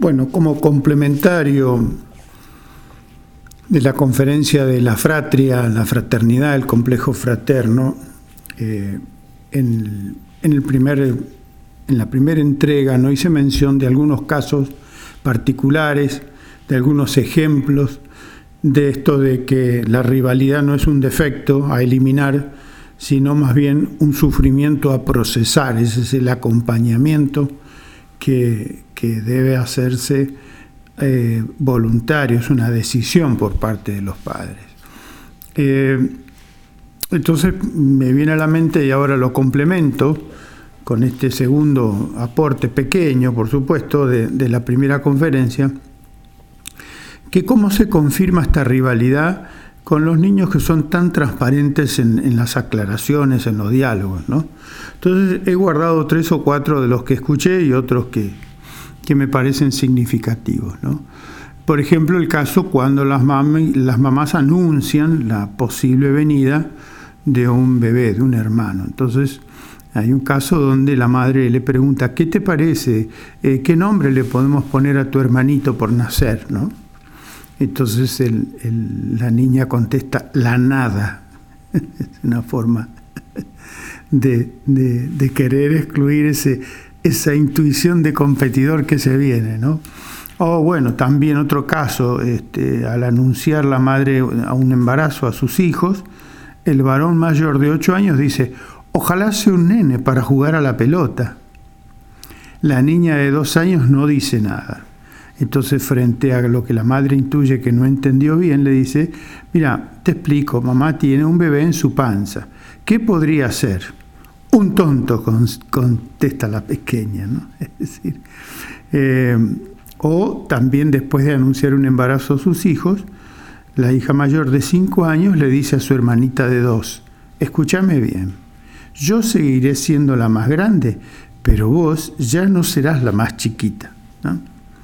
Bueno, como complementario de la conferencia de la Fratria, la fraternidad, el complejo fraterno, en la primera entrega no hice mención de algunos casos particulares, de algunos ejemplos de esto de que la rivalidad no es un defecto a eliminar, sino más bien un sufrimiento a procesar. Ese es el acompañamiento que debe hacerse voluntario, es una decisión por parte de los padres. Entonces me viene a la mente, y ahora lo complemento con este segundo aporte pequeño, por supuesto, de la primera conferencia, que cómo se confirma esta rivalidad con los niños que son tan transparentes en las aclaraciones, en los diálogos, ¿no? Entonces he guardado 3 o 4 de los que escuché y otros que me parecen significativos, ¿no? Por ejemplo, el caso cuando las mamás anuncian la posible venida de un bebé, de un hermano. Entonces hay un caso donde la madre le pregunta: ¿qué te parece? ¿Qué nombre le podemos poner a tu hermanito por nacer, ¿no? Entonces la niña contesta: la nada. Es una forma de querer excluir esa intuición de competidor que se viene, ¿no? O bueno, también otro caso, al anunciar la madre a un embarazo a sus hijos, el varón mayor de 8 años dice: ojalá sea un nene para jugar a la pelota. La niña de 2 años no dice nada. Entonces, frente a lo que la madre intuye que no entendió bien, le dice: mira, te explico, mamá tiene un bebé en su panza. ¿Qué podría ser? Un tonto, contesta la pequeña, ¿no? Es decir, o también después de anunciar un embarazo a sus hijos, la hija mayor de 5 años le dice a su hermanita de 2: escúchame bien, yo seguiré siendo la más grande, pero vos ya no serás la más chiquita, ¿no?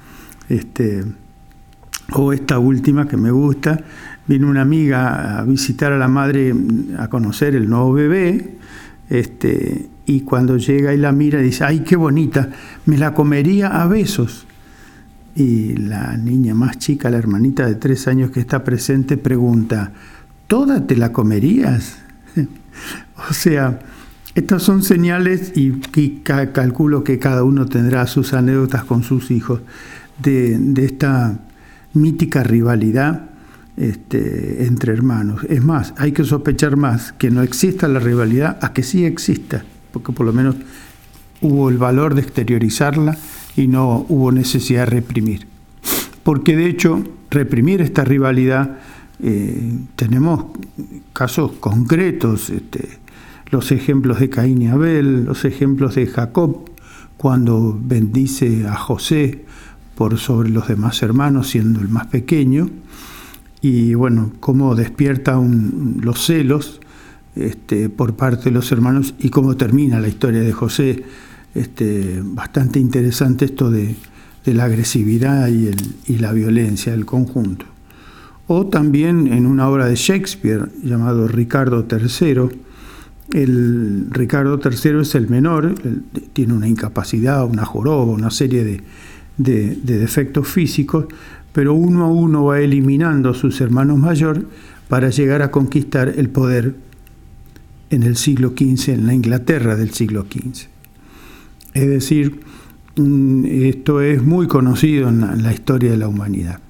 O esta última que me gusta: viene una amiga a visitar a la madre a conocer el nuevo bebé, y cuando llega y la mira dice: ¡ay, qué bonita! Me la comería a besos. Y la niña más chica, la hermanita de 3 años que está presente, pregunta: ¿toda te la comerías? O sea, estas son señales, y calculo que cada uno tendrá sus anécdotas con sus hijos, de esta mítica rivalidad entre hermanos. Es más, hay que sospechar más que no exista la rivalidad a que sí exista, porque por lo menos hubo el valor de exteriorizarla y no hubo necesidad de reprimir. Porque de hecho, reprimir esta rivalidad, tenemos casos concretos, los ejemplos de Caín y Abel, los ejemplos de Jacob cuando bendice a José por sobre los demás hermanos, siendo el más pequeño, y bueno, cómo despierta los celos por parte de los hermanos, y cómo termina la historia de José. Bastante interesante esto de la agresividad y la violencia del conjunto. O también en una obra de Shakespeare llamado Ricardo III. El Ricardo III es el menor, tiene una incapacidad, una joroba, una serie de defectos físicos, pero uno a uno va eliminando a sus hermanos mayores para llegar a conquistar el poder en el siglo XV, en la Inglaterra del siglo XV. Es decir, esto es muy conocido en la historia de la humanidad.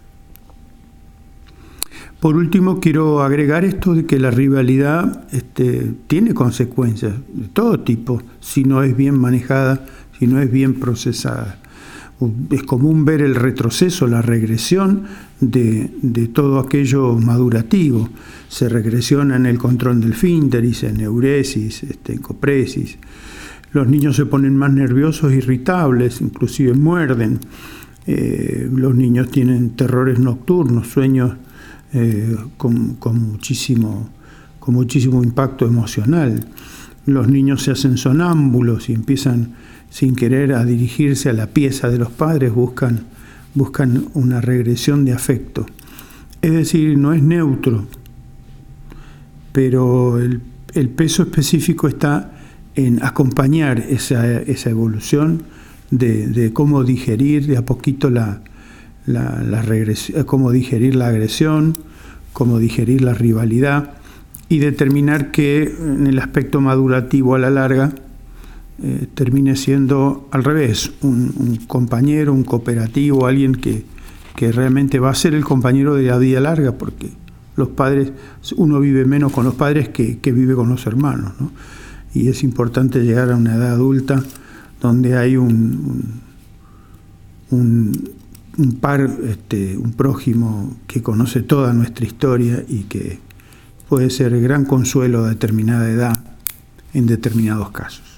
Por último, quiero agregar esto de que la rivalidad tiene consecuencias de todo tipo si no es bien manejada, si no es bien procesada. Es común ver el retroceso, la regresión de todo aquello madurativo. Se regresiona en el control del esfínteris, en euresis, en copresis. Los niños se ponen más nerviosos, irritables, inclusive muerden. Los niños tienen terrores nocturnos, sueños con muchísimo impacto emocional. Los niños se hacen sonámbulos y empiezan sin querer a dirigirse a la pieza de los padres, buscan una regresión de afecto. Es decir, no es neutro, pero el peso específico está en acompañar esa evolución de cómo digerir de a poquito cómo digerir la agresión, cómo digerir la rivalidad y determinar que en el aspecto madurativo a la larga termine siendo al revés, un compañero, un cooperativo, alguien que realmente va a ser el compañero de la vida larga, porque los padres, uno vive menos con los padres que vive con los hermanos, ¿no? Y es importante llegar a una edad adulta donde hay un par, un prójimo que conoce toda nuestra historia y que puede ser gran consuelo a determinada edad en determinados casos.